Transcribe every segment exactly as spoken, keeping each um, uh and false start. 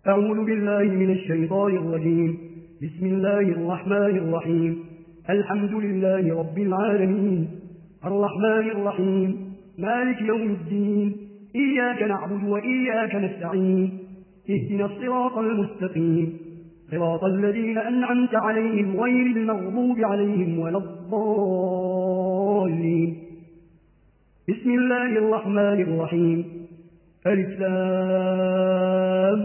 أعوذ بالله من الشيطان الرجيم. بسم الله الرحمن الرحيم. الحمد لله رب العالمين الرحمن الرحيم مالك يوم الدين. إياك نعبد وإياك نستعين. اهدنا الصراط المستقيم صراط الذين أنعمت عليهم غير المغضوب عليهم ولا الضالين. بسم الله الرحمن الرحيم. ألف لام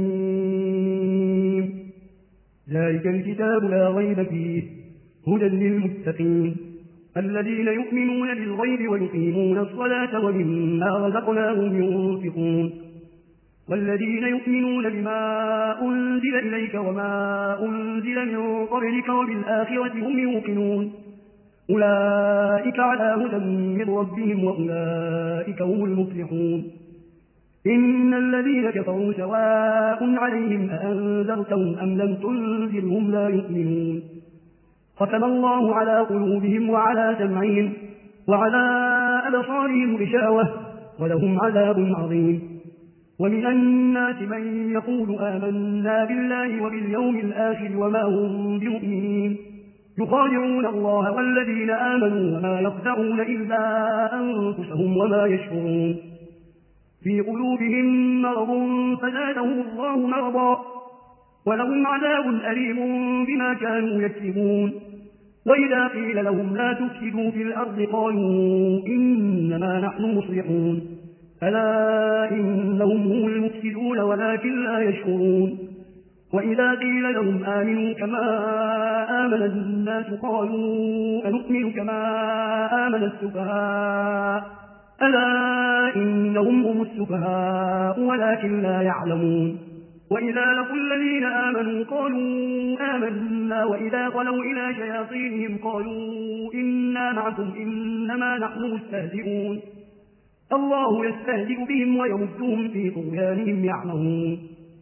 ميم. ذلك الكتاب لا ريب فيه هدى للمتقين الذين يؤمنون بالغيب ويقيمون الصلاة ومما رزقناهم ينفقون والذين يؤمنون بما أنزل إليك وما أنزل من قبلك وبالآخرة هم يوقنون أولئك على هدى من ربهم وأولئك هم المفلحون. إن الذين كفروا سواء عليهم أأنذرتهم أم لم تنذرهم لا يؤمنون. ختم الله على قلوبهم وعلى سمعهم وعلى أبصارهم غشاوة ولهم عذاب عظيم. ومن الناس من يقول آمنا بالله وباليوم الآخر وما هم بمؤمنين يخادعون الله والذين آمنوا وما يخدعون إلا أنفسهم وما يشعرون. في قلوبهم مرض فزادهم الله مرضا ولهم عذاب أليم بما كانوا يكسبون. وإذا قيل لهم لا تفسدوا في الأرض قالوا إنما نحن مصلحون ألا إنهم هم المفسدون ولكن لا يشعرون. وإذا قيل لهم آمنوا كما آمن الناس قالوا أنؤمن كما آمن السفهاء ألا إنهم هم السفهاء ولكن لا يعلمون. وإذا لقوا الذين آمنوا قالوا آمنا وإذا خلوا إلى شياطينهم قالوا إنا معكم إنما نحن مستهزئون الله يستهزئ بهم ويمدهم في طغيانهم يعمهون.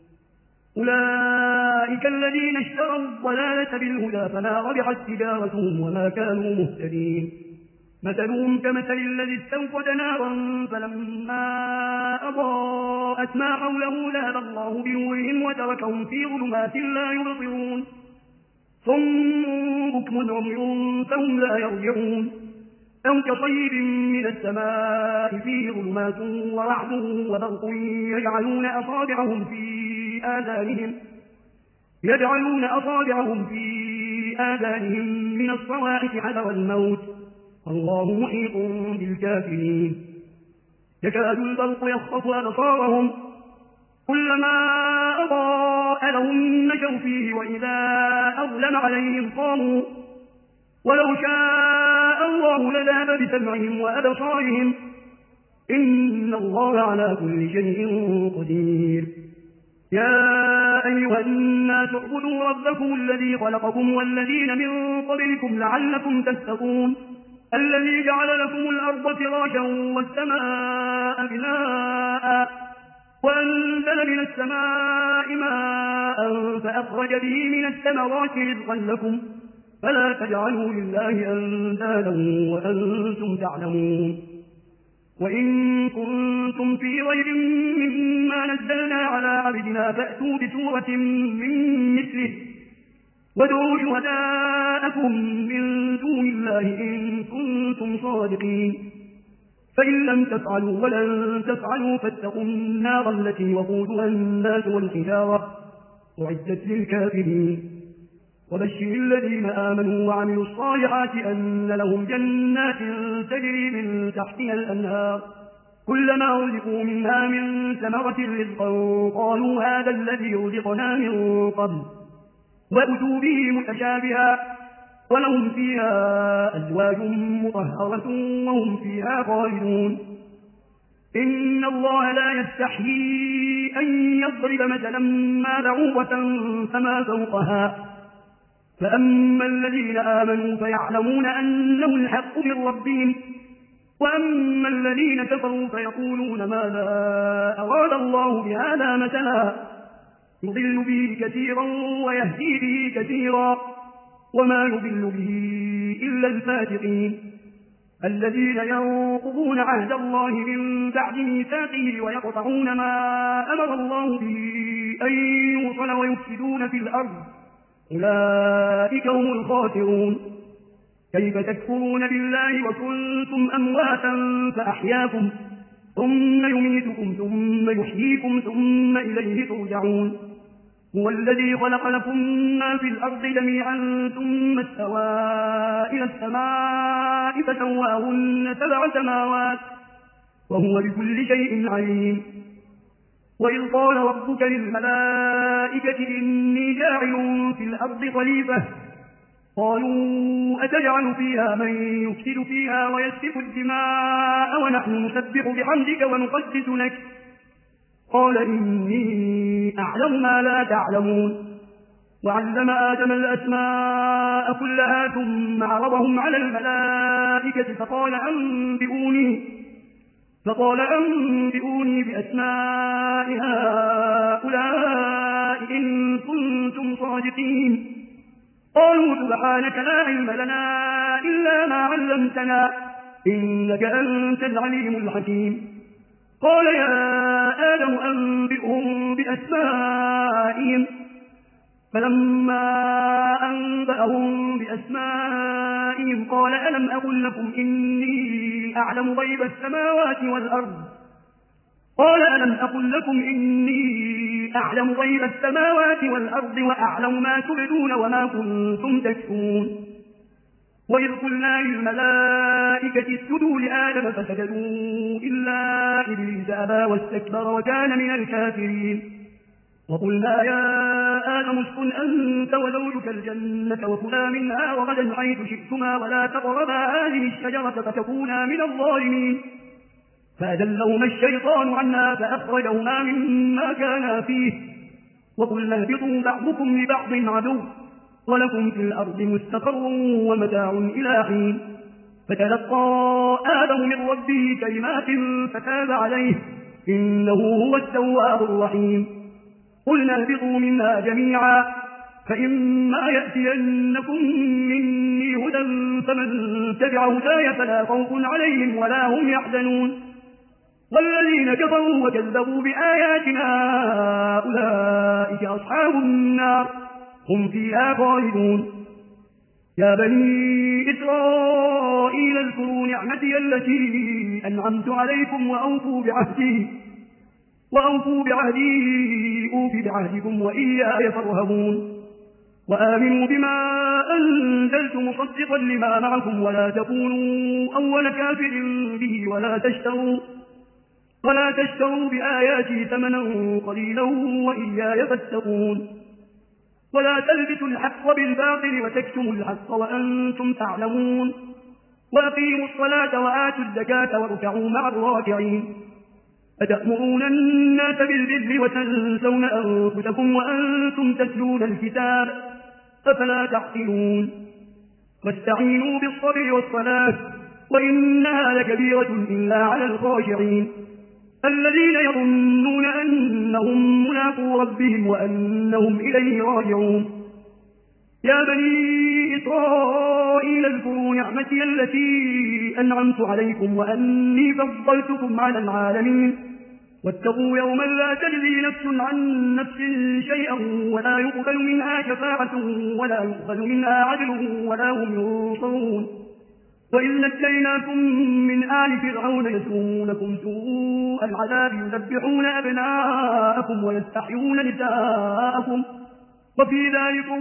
أولئك الذين اشتروا الضلالة بالهدى فما ربحت تجارتهم وما كانوا مهتدين. مثلهم كمثل الذي استوقد نارا فلما أضاءت ما حوله ذهب الله بنورهم وتركهم في ظلمات لا يبصرون صم بكم عمي فهم لا يرجعون. أو كصيب من السماء فيه ظلمات ورعد وبرق يجعلون أصابعهم في آذانهم يجعلون أصابعهم في آذانهم من الصواعق حذر الموت الله محيط بالكافرين. يكاد البرق يخطف أبصارهم كلما أضاء لهم مشوا فيه وإذا أظلم عليهم قاموا ولو شاء الله لذهب بسمعهم وأبصارهم إن الله على كل شيء قدير. يا أيها الناس اعبدوا ربكم الذي خلقكم والذين من قبلكم لعلكم تتقون الذي جعل لكم الأرض فراشا والسماء بناء وأنزل من السماء ماء فأخرج به من الثمرات رزقا لكم فلا تجعلوا لله أندادا وأنتم تعلمون. وإن كنتم في ريب مما نزلنا على عبدنا فأتوا بسورة من مثله وادعوا شهداءكم من دون الله إن كنتم صادقين فإن لم تفعلوا ولن تفعلوا فاتقوا النار التي وقودها الناس والحجارة أعدت للكافرين. وبشر الذين آمنوا وعملوا الصالحات أن لهم جنات تجري من تحتها الأنهار كلما رزقوا منها من ثمرة رزقا قالوا هذا الذي رزقنا من قبل وأتوا به متشابها ولهم فيها أزواج مطهرة وهم فيها خالدون. إن الله لا يستحيي أن يضرب مثلا ما بعوضة فما فوقها فأما الذين آمنوا فيعلمون أنه الحق من ربهم وأما الذين كفروا فيقولون ماذا أراد الله بهذا مثلا يضل به كثيرا ويهدي به كثيرا وما يضل به إلا الفاسقين. الذين ينقضون عهد الله من بعد ميثاقه ويقطعون ما أمر الله به أن يوصل ويفسدون في الأرض أولئك هم الخاسرون. كيف تكفرون بالله وكنتم أمواتا فأحياكم ثم يميتكم ثم يحييكم ثم إليه ترجعون. هو الذي خلق لكم ما في الأرض جميعا ثم استوى إلى السماء فسواهن سبع سماوات وهو بكل شيء عليم. وإذ قال ربك للملائكة إني جاعل في الأرض خليفة قالوا أتجعل فيها من يفسد فيها ويسفك الدماء ونحن نسبح بحمدك ونقدس لك قال إني أعلم ما لا تعلمون. وعلم آدم الأسماء كلها ثم عرضهم على الملائكة فقال أنبئوني فقال أنبئوني بأسماء هؤلاء إن كنتم صادقين. قالوا سبحانك لا علم لنا إلا ما علمتنا إنك أنت العليم الحكيم. قال يا آدم أنبئهم بأسمائهم فلما أنبأهم بأسمائهم قال ألم أقل لكم إني أعلم غيب السماوات والأرض قال ألم أقل لكم إني أعلم غيب السماوات والأرض وأعلم ما تبدون وما كنتم تكتمون. وإذ قلنا للملائكة اسجدوا لآدم فسجدوا إلا إبليس أبى واستكبر وكان من الكافرين. وقلنا يا آدم اسكن أنت وزوجك الجنة وكلا منها وغدا حيث شئتما ولا تقربا هذه الشجرة فتكونا من الظالمين. فأدلهما الشيطان عنها فأخرجهما مما كانا فيه وقلنا اهبطوا بعضكم لبعض عدو ولكم في الأرض مستقر ومتاع إلى حين. فتلقى آدم من ربه كلمات فتاب عليه إنه هو التواب الرحيم. قلنا اهبطوا منها جميعا فإما يأتينكم مني هدى فمن تبع هداي فلا خوف عليهم ولا هم يحزنون. والذين كفروا وكذبوا بآياتنا أولئك أصحاب النار هم فيها خالدون. يا بني إسرائيل اذكروا نعمتي التي أنعمت عليكم وأوفوا بعهدي وأوفوا بعهدي أوف بعهدكم وإياي فارهبون. وآمنوا بما أنزلت مصدقا لما معكم ولا تكونوا أول كافر به ولا تشتروا ولا تشتروا بآياتي ثمنا قليلا وإياي فاتقون. ولا تلبسوا الحق بالباطل وتكتموا الحق وأنتم تعلمون. وأقيموا الصلاة وآتوا الزكاة واركعوا مع الراكعين. أتأمرون الناس بالبر وتنسون أنفسكم وأنتم تتلون الكتاب أفلا تعقلون. واستعينوا بالصبر والصلاة وإنها لكبيرة إلا على الخاشعين الذين يظنون أنهم ملاقو ربهم وأنهم إليه راجعون. يا بني إسرائيل اذكروا نعمتي التي أنعمت عليكم وأني فضلتكم على العالمين. واتقوا يوما لا تجزي نفس عن نفس شيئا ولا يقبل منها شفاعة ولا يؤخذ منها عدل ولا هم ينصرون. وإذ نجيناكم من آل فرعون يسومونكم سوء العذاب يذبحون أبناءكم ويستحيون نساءكم وفي ذلكم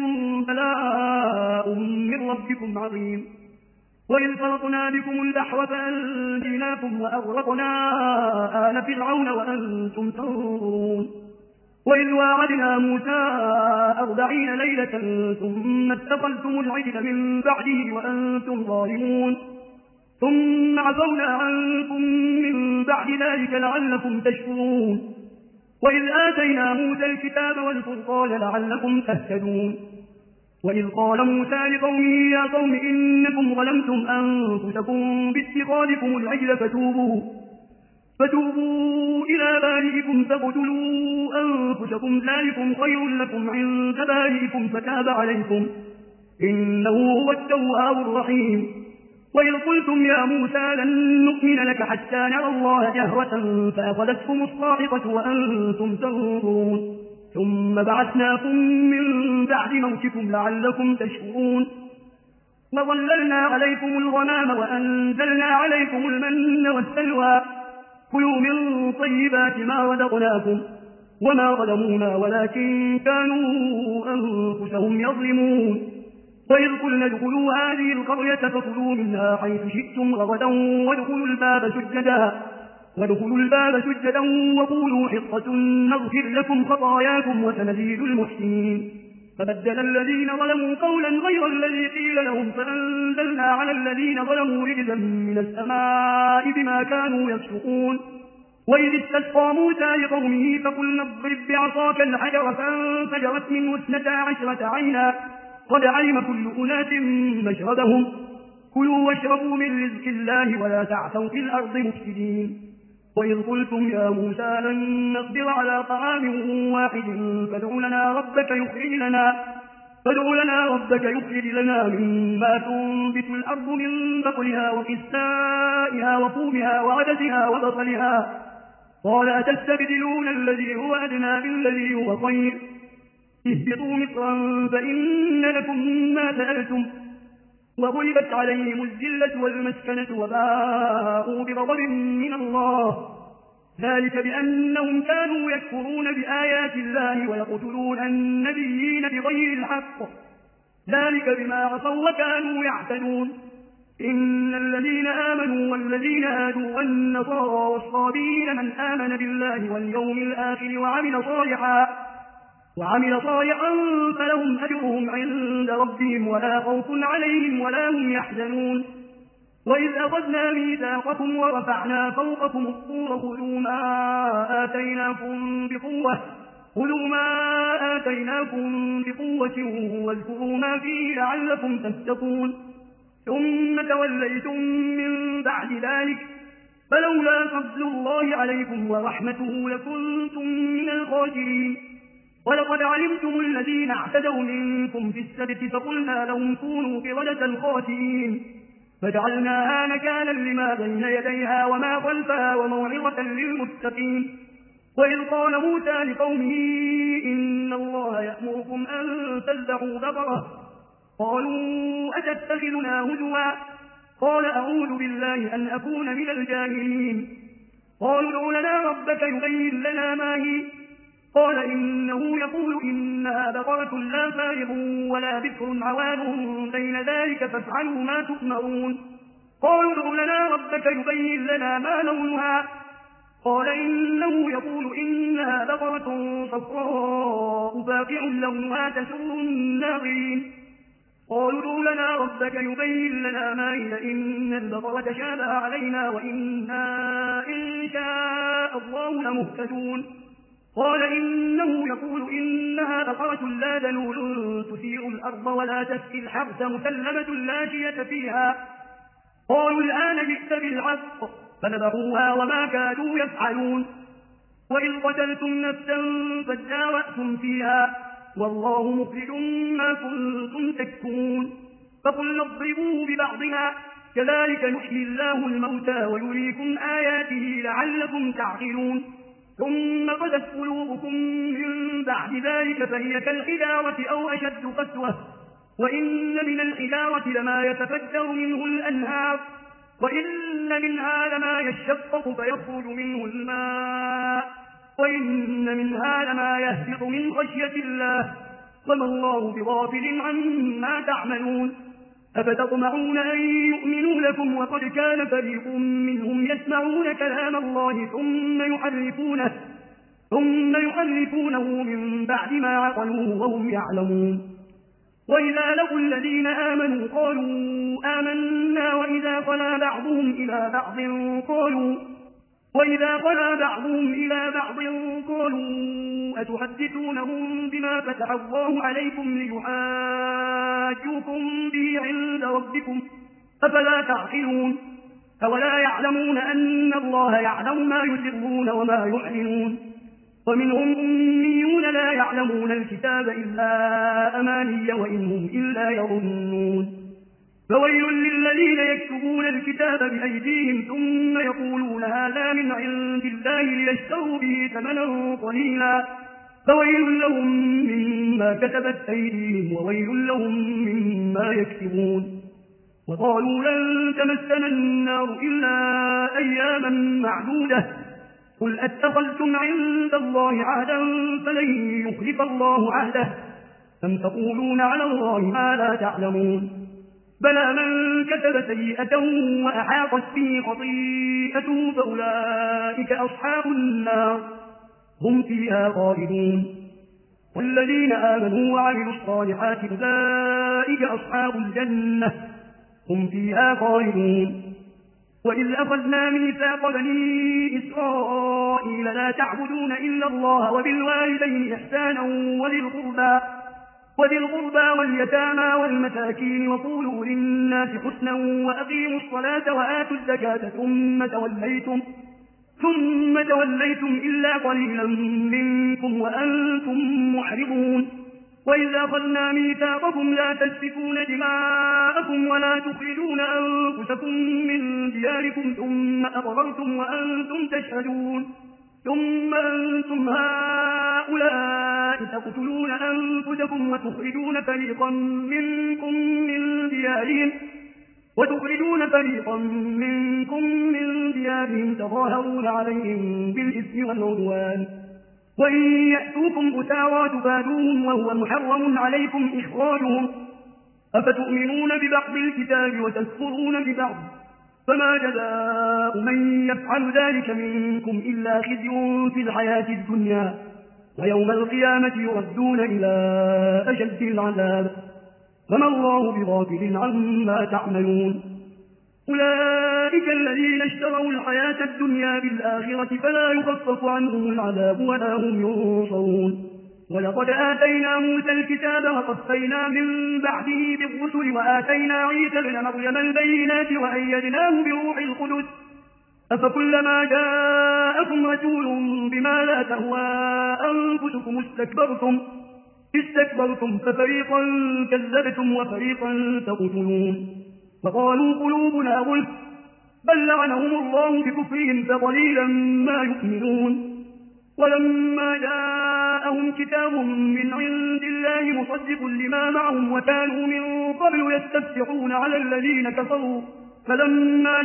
بلاء من ربكم عظيم. وإذ فرقنا بكم البحر فأنجيناكم وأغرقنا آل فرعون وأنتم تنظرون. وإذ واعدنا موسى أربعين ليلة ثم اتخذتم العجل من بعده وأنتم ظالمون ثم عفونا عنكم من بعد ذلك لعلكم تشكرون. وإذ آتينا موسى الكتاب والفرقان لعلكم تهتدون. وإذ قال موسى لقومه يا قوم إنكم ظلمتم أنفسكم باتخاذكم العجل فتوبوا فتوبوا إلى بارئكم فاقتلوا أنفسكم ذلكم خير لكم عند بارئكم فتاب عليكم إنه هو التواب الرحيم. وإذ قلتم يا موسى لن نؤمن لك حتى نرى الله جهرة فأخذتكم الصاعقة وأنتم تنظرون ثم بعثناكم من بعد موتكم لعلكم تشكرون وظللنا عليكم الغمام وأنزلنا عليكم المن والسلوى كلوا من طيبات ما رزقناكم وما ظلمونا ولكن كانوا أنفسهم يظلمون وإذ قلنا ادخلوا هذه القرية فكلوا منها حيث شئتم رغدا وادخلوا الباب سجدا وادخلوا الباب سجدا وقولوا حطة نغفر لكم خطاياكم وسنزيد المحسنين فبدل الذين ظلموا قولا غير الذي قيل لهم فأنزلنا على الذين ظلموا رجزا من السماء بما كانوا يفسقون وإذ استسقى موسى لقومه فقلنا اضرب بعصاك الحجر فانفجرت منه اثنتا عشرة عينا قد علم كل أناس مشربهم كلوا واشربوا من رزق الله ولا تعثوا في الأرض مفسدين وإذ قلتم يا موسى لن نصبر على طعام واحد فادع لنا ربك يخرج لنا فادع لنا ربك يخرج لنا مما تنبت الأرض من بقلها وقثائها وفومها وعدسها وبصلها قال أتستبدلون الذي هو أدنى بالذي هو خير اهبطوا مصرا فإن لكم ما سألتم وضربت عليهم الذلة والمسكنة وباءوا بغضب من الله ذلك بأنهم كانوا يكفرون بآيات الله ويقتلون النبيين بغير الحق ذلك بما عصوا وكانوا يعتدون إن الذين آمنوا والذين هادوا والنصارى والصابين من آمن بالله واليوم الآخر وعمل صالحا وعمل صالحا فلهم أجرهم عند ربهم ولا خوف عليهم ولا هم يحزنون وإذ أخذنا ميثاقكم ورفعنا فوقكم الطور خذوا ما آتيناكم بقوة خذوا ما آتيناكم بقوة واذكروا ما فيه لعلكم تتقون ثم توليتم من بعد ذلك فلولا فضل الله عليكم ورحمته لكنتم من الخاسرين ولقد علمتم الذين اعتدوا منكم في السبت فقلنا لهم كونوا قردة خاسئين فجعلناها نكالا لما بين يديها وما خلفها وموعظة للمتقين وإذ قال موسى لقومه إن الله يأمركم أن تذبحوا بقرة قالوا أتتخذنا هزوا قال أعوذ بالله أن أكون من الجاهلين قالوا ادع لنا ربك يبين لنا ما هي قال إنه يقول إنها بقرة لا فارغ ولا بكر عوان بين ذلك فافعلوا ما تؤمرون قالوا ادع لنا ربك يبين لنا ما لونها قال إنه يقول إنها بقرة صفراء فاقع لونها تسر الناظرين قالوا ادع لنا ربك يبين لنا ما هي إن البقرة شابه علينا وإنا إن شاء الله لمهتدون قال إنه يقول إنها بقرة لا ذلول تثير الأرض ولا تسقي الحرث مسلمة لا شية فيها قالوا الآن جئت بالحق فذبحوها وما كادوا يفعلون وإذ قتلتم نفسا فادارأتم فيها والله مخرج ما كنتم تكتمون فقلنا اضربوه ببعضها كذلك يحيي الله الموتى ويريكم آياته لعلكم تعقلون ثم قست قلوبكم من بعد ذلك فهي كالحجارة أو أشد قسوة وإن من الحجارة لما يتفجر منه الأنهار وإن منها لما يشقق فيخرج منه الماء وإن منها لما يهبط من خشية الله وما الله بغافل عما تعملون أفتطمعون أن يؤمنوا لكم وقد كان فريق منهم يسمعون كلام الله ثم يحرفونه, ثم يحرفونه من بعد ما عقلوه وهم يعلمون وإذا لقوا الذين آمنوا قالوا آمنا وإذا خلا بعضهم إلى بعض قالوا وإذا خلا بعضهم إلى بعض قالوا أتحدثونهم بما فتح الله عليكم ليحاجوكم به عند ربكم أفلا تعقلون أولا يعلمون أن الله يعلم ما يسرون وما يعلنون ومنهم أميون لا يعلمون الكتاب إلا أماني وإن هم إلا يظنون فويل للذين يكتبون الكتاب بأيديهم ثم يقولون هذا من عند الله ليشتروا به ثمنا قليلا فويل لهم مما كتبت أيديهم وويل لهم مما يكتبون. وقالوا لن تمسنا النار إلا أياما معدودة قل أتخذتم عند الله عهدا فلن يخلف الله عهده أم تقولون على الله ما لا تعلمون. بلى من كتب سيئة وأحاطت به خطيئته فأولئك أصحاب النار هم فيها خالدون. والذين آمنوا وعملوا الصالحات أولئك أصحاب الجنة هم فيها خالدون. وإذ أخذنا ميثاق بني إسرائيل لا تعبدون إلا الله وبالوالدين إحسانا وذي القربى وذي القربى واليتامى والمساكين وقولوا للناس حسنا وأقيموا الصلاة وآتوا الزكاة ثم توليتم ثم توليتم إلا قليلا منكم وأنتم معرضون. وإذا أخذنا ميثاقكم لا تسفكون دماءكم ولا تخرجون أنفسكم من دياركم ثم أقررتم وأنتم تشهدون ثم أنتم هؤلاء تقتلون أنفسكم وتخرجون فريقا منكم من ديارهم وتخرجون فريقا منكم من ديارهم تظاهرون عليهم بالإثم والعدوان وإن يأتوكم أسارى تفادوهم وهو محرم عليكم إخراجهم أفتؤمنون ببعض الكتاب وتكفرون ببعض فما جزاء من يفعل ذلك منكم إلا خزي في الحياة الدنيا ويوم القيامة يردون إلى أشد العذاب وما الله بغافل عما تعملون. أولئك الذين اشتروا الحياة الدنيا بالآخرة فلا يخفف عنهم العذاب ولا هم ينصرون. ولقد آتينا موسى الكتاب وقفينا من بعده بالرسل وآتينا عيسى ابن مريم البينات وأيدناه بروح القدس أفكلما جاءكم رسول بما لا تهوى أنفسكم استكبرتم استكبرتم ففريقا كذبتم وفريقا تقتلون. وقالوا قلوبنا غلف بل لعنهم الله بكفرهم فقليلا ما يؤمنون. ولما جاءهم كتاب من عند الله مصدق لما معهم وكانوا من قبل يستفتحون على الذين كفروا فلما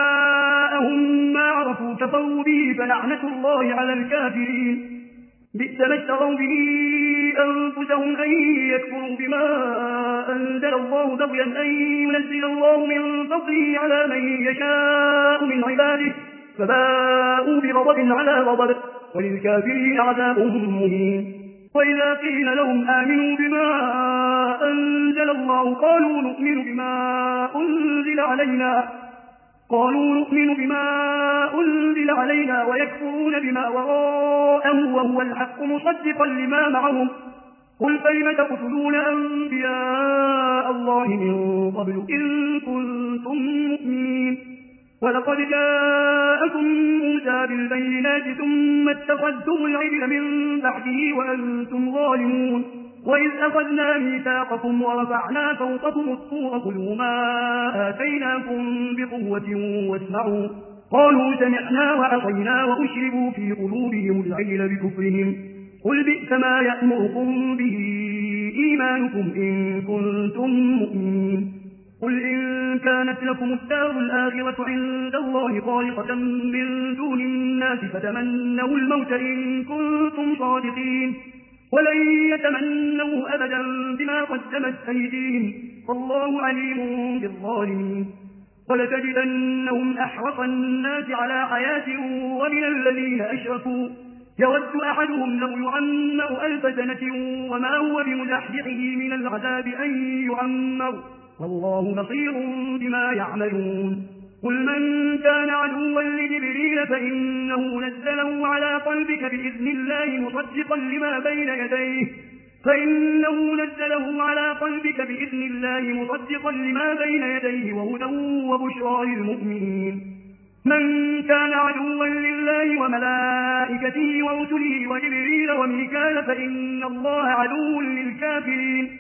جاءهم ما عرفوا كفروا به فلعنة الله على الكافرين. بئس ما اشتروا به أنفسهم أن يكفروا بما أنزل الله بغيا أن ينزل الله من فضله على من يشاء من عباده فباءوا بغضب على غضب وللكافرين عذاب مهين. وإذا قيل لهم آمنوا بما أنزل الله قالوا نؤمن بما أنزل علينا قالوا نؤمن بما أنزل علينا ويكفرون بما وراءه وهو الحق مصدقا لما معهم قل فلم تقتلون أنبياء الله من قبل إن كنتم مؤمنين. ولقد جاءكم موسى بالبينات ثم اتخذتم العجل من بعده وأنتم ظالمون. وإذ أخذنا ميثاقكم ورفعنا فوقكم الطور خذوا ما آتيناكم بقوة واسمعوا قالوا سمعنا وعصينا وأشربوا في قلوبهم العجل بكفرهم قل بئس ما يأمركم به إيمانكم إن كنتم مؤمنين. قل إن كانت لكم الدار الآخرة عند الله خالصة من دون الناس فتمنوا الموت إن كنتم صادقين ولن يتمنوا أبدا بما قدمت أيديهم والله عليم بالظالمين. ولتجدنهم أحرص الناس على حياة ومن الذين أشركوا يود أحدهم لو يعمر ألف سنة وما هو بمزحزحه من العذاب أن يعمر والله بصير بما يعملون. قل من كان عدوا لجبريل فإنه نزله على قلبك بإذن الله مصدقا لما بين يديه فإنه نزله على قلبك بإذن الله مصدقا لما بين يديه وهدى وبشرى للمؤمنين. من كان عدوا لله وملائكته ورسله وجبريل وميكال فإن الله عدو للكافرين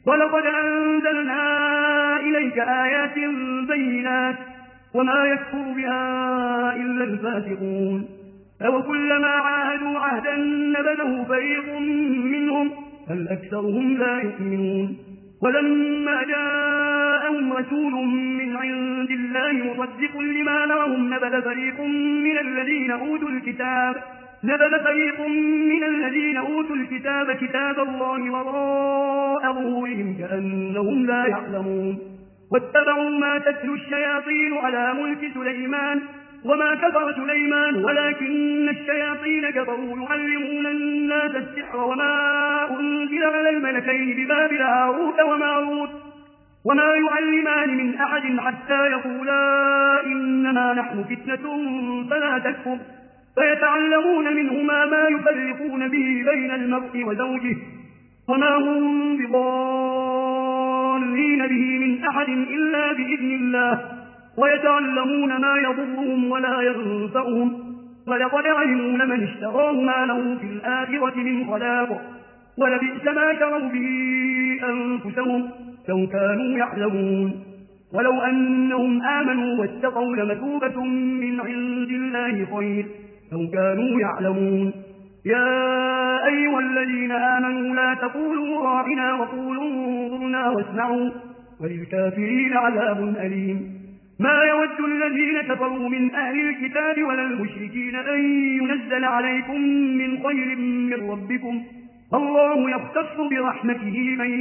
ولقد أنزلنا إليك آيات بينات وما يكفر بها إلا الفاسقون أو كلما عاهدوا عهدا نبذه فريق منهم بل أكثرهم لا يؤمنون ولما جاءهم رسول من عند الله مصدق لما معهم نبذ فريق من الذين أوتوا الكتاب نبذ فريق من الذين أوتوا الكتاب كتاب الله وراء ظهورهم كأنهم لا يعلمون واتبعوا ما تتلو الشياطين على ملك سليمان وما كفر سليمان ولكن الشياطين كفروا يعلمون الناس السحر وما أنزل على الملكين ببابل هاروت وماروت وما يعلمان من أحد حتى يقولا إنما نحن فتنة فلا تكفر فيتعلمون منهما ما يفرقون به بين المرء وزوجه وما هم بضالين به من أحد إلا بإذن الله ويتعلمون ما يضرهم ولا ينفعهم ولقد علموا لمن اشتراه ما له في الآخرة من خلاق ولبئس ما شروا به أنفسهم لو كانوا يعلمون ولو أنهم آمنوا واتقوا لمثوبة من عند الله خير لو كانوا يعلمون يا أيها الذين آمنوا لا تقولوا راعنا وقولوا انظرنا واسمعوا وللكافرين عذاب أليم ما يود الذين كفروا من أهل الكتاب ولا المشركين أن ينزل عليكم من خير من ربكم الله يختص برحمته من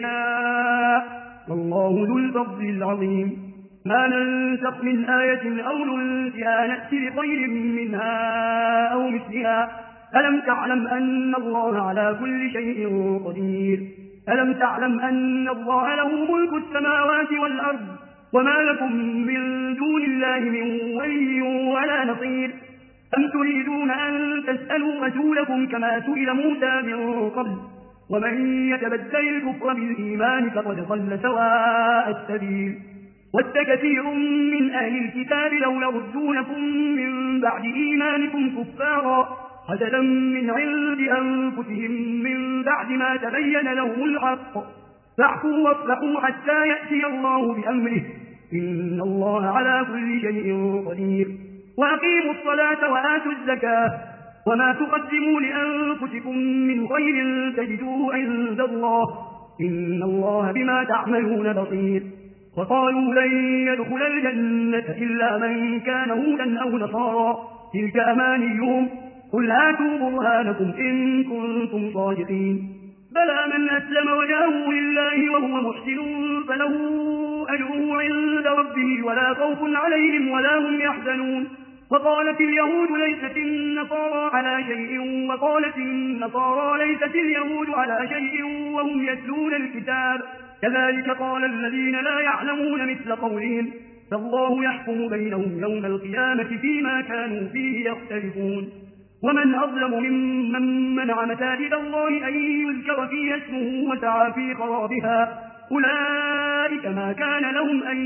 يشاء والله ذو الفضل العظيم ما ننسخ من آية أو ننسها نأتي بخير منها أو مثلها ألم تعلم أن الله على كل شيء قدير ألم تعلم أن الله له ملك السماوات والأرض وما لكم من دون الله من ولي ولا نصير أم تريدون أن تسألوا رسولكم كما سئل موسى من قبل ومن يتبدل الكفر بالإيمان فقد ضل سواء السبيل ود كثير من أهل الكتاب لو يردونكم من بعد إيمانكم كفارا حسدا من عند أنفسهم من بعد ما تبين لهم الحق فاعفوا واصفحوا حتى يأتي الله بأمره إن الله على كل شيء قدير وأقيموا الصلاة وآتوا الزكاة وما تقدموا لأنفسكم من خير تجدوه عند الله إن الله بما تعملون بصير وقالوا لن يدخل الجنة إلا من كان هودا أو نصارى تلك أمانيهم قل هاتوا برهانكم إن كنتم صادقين بلى من أسلم وجهه لله وهو محسن فله أجره عند ربه ولا خوف عليهم ولا هم يحزنون وقالت اليهود ليست النصارى على شيء وقالت النصارى ليست اليهود على شيء وهم يتلون الكتاب كذلك قال الذين لا يعلمون مثل قولهم فالله يحكم بينهم يوم القيامة فيما كانوا فيه يختلفون ومن أظلم ممن منع مساجد الله أن يذكر فيها اسمه وسعى في خرابها أولئك ما كان لهم أن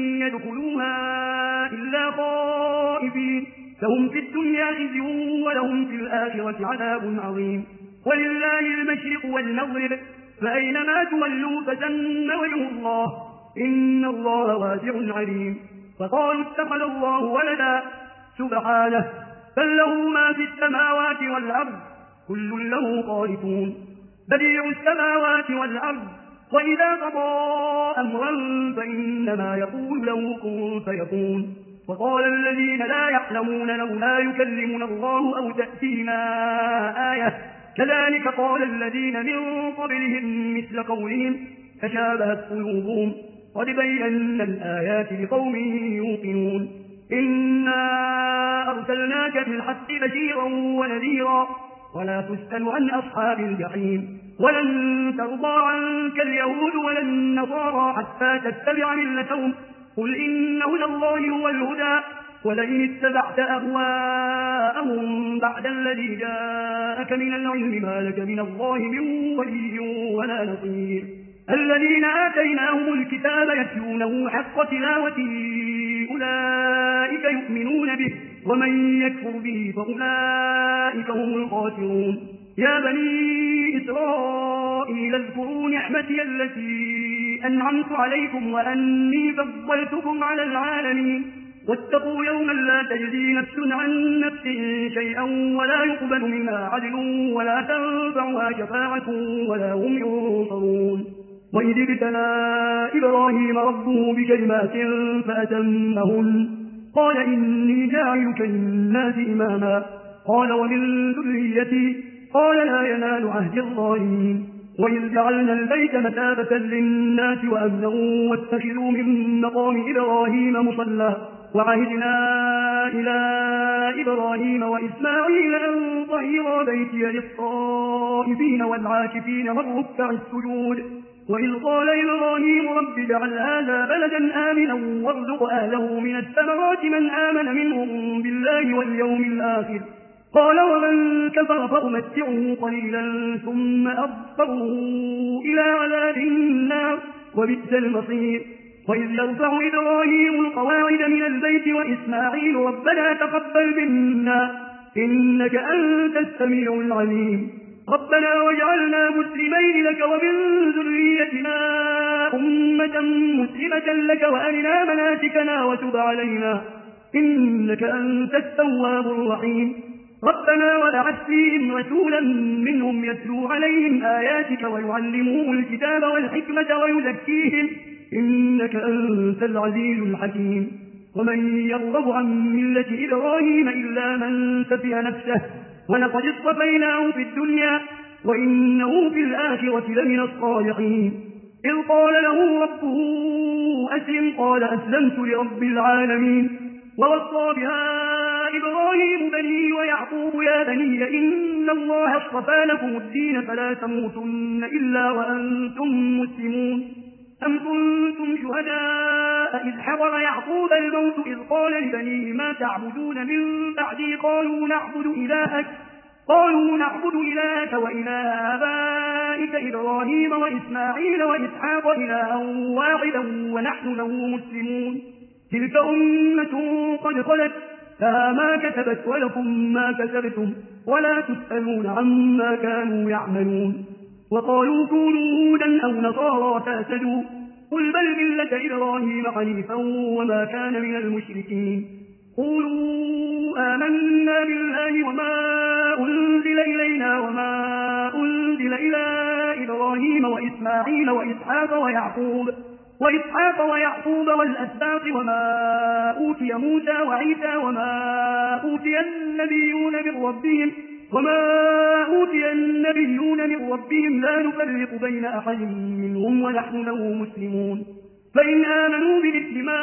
يدخلوها إلا خائفين فهم في الدنيا خزي ولهم في الآخرة عذاب عظيم ولله المشرق والمغرب فأينما تولوا فثم وجه الله إن الله واسع عليم فقالوا اتخذ الله ولدا سبحانه بل له ما في السماوات والأرض كل له قانتون بديع السماوات والأرض وإذا قضى أمرا فإنما يقول له كن فيكون وقال الذين لا يعلمون لولا يكلمنا الله أو تأتينا آية كذلك قال الذين من قبلهم مثل قولهم تشابهت قلوبهم قد بينا الآيات لقوم يوقنون إنا أرسلناك بالحق بشيرا ونذيرا ولا تسأل عن أصحاب الجحيم ولن ترضى عنك اليهود ولا النصارى حتى تتبع ملتهم قل إن هدى الله هو الهدى ولئن اتبعت أهواءهم بعد الذي جاءك من العلم ما لك من الله من ولي ولا نصير الذين آتيناهم الكتاب يتلونه حق تلاوته أولئك يؤمنون به ومن يكفر به فأولئك هم الخاسرون يا بني إسرائيل اذكروا نعمتي التي أنعمت عليكم وأني فضلتكم على العالمين واتقوا يوما لا تجزي نفس عن نفس شيئا ولا يقبل منها عدل ولا تنفعها شفاعة ولا هم ينصرون وإذ ابتلى إبراهيم ربه بكلمات فأتمهن قال إني جاعلك للناس إماما قال ومن ذريتي قال لا ينال عهد الظالمين وإذ جعلنا البيت مثابة للناس وأمنا واتخذوا من مقام إبراهيم مصلى وعهدنا إلى إبراهيم وإسماعيل أن طهرا بيتي للطائفين والعاكفين والركع السجود وإذ قال إبراهيم رب اجعل هذا بلدا آمنا وارزق أهله من الثمرات من آمن منهم بالله واليوم الآخر قال ومن كفر فأمتعه قليلا ثم أضطره إلى عذاب النار وبئس المصير وإذ يرفع إبراهيم القواعد من البيت وإسماعيل ربنا تقبل منا إنك أنت السميع العليم ربنا واجعلنا مسلمين لك ومن ذريتنا أمة مسلمة لك وأرنا مناسكنا وتب علينا إنك أنت التواب الرحيم ربنا وابعث فيهم رسولا منهم يتلو عليهم آياتك ويعلمهم الكتاب والحكمة ويزكيهم إنك أنت العزيز الحكيم ومن يرغب عن ملة إبراهيم إلا من سفه نفسه ولقد اصطفيناه في الدنيا وإنه في الآخرة لمن الصالحين إذ قال له ربه أسلم قال أسلمت لرب العالمين ووصى بها إبراهيم بنيه ويعقوب يا بني إن الله اصطفى لكم الدين فلا تموتن إلا وأنتم مسلمون أم كنتم شهداء إذ حضر يعقوب الموت إذ قال لبنيه ما تعبدون من بعدي قالوا نعبد إلهك قالوا نعبد إلهك وإله آبائك إبراهيم وإسماعيل وإسحاق إلها واحدا ونحن له مسلمون تلك أمة قد خلت لها ما كسبت ولكم ما كسبتم ولا تسألون عما كانوا يعملون وقالوا كونوا هودا أو نصارى تهتدوا قل بل ملة إبراهيم حنيفا وما كان من المشركين قولوا آمنا بالله وما أنزل إلينا وما أنزل إلى إبراهيم وإسماعيل وإسحاق ويعقوب وإسحاق ويعقوب والأسباط وما أوتي موسى وعيسى وما أوتي النبيون من ربهم وما أوتي النبيون من ربهم لا نفرق بين أحد منهم ونحن له مسلمون فإن آمنوا بمثل ما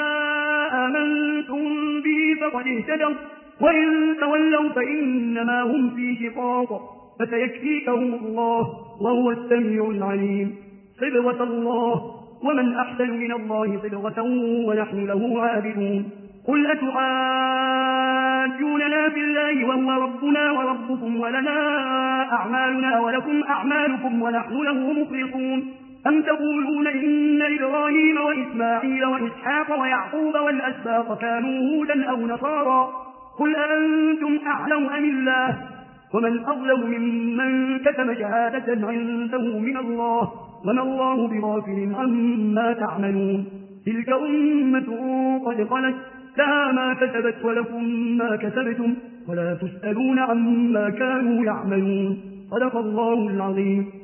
آمنتم به فقد اهتدوا وإن تولوا فإنما هم في شقاق فسيكفيكهم الله وهو السميع العليم صبغة الله ومن أحسن من الله صبغة ونحن له عابدون قل أتحاجوننا في الله وهو ربنا وربكم ولنا أعمالنا ولكم أعمالكم ونحن له مخلصون أم تقولون إن إبراهيم وإسماعيل وإسحاق ويعقوب والأسباط كانوا هودا أو نصارى قل أنتم أعلم أم الله ومن أظلم ممن كتم شهادة عنده من الله وما الله بغافل عما تعملون تلك أمة قد خلت لها ما كسبت ولكم ما كسبتم ولا تسألون عما كانوا يعملون صدق الله العظيم.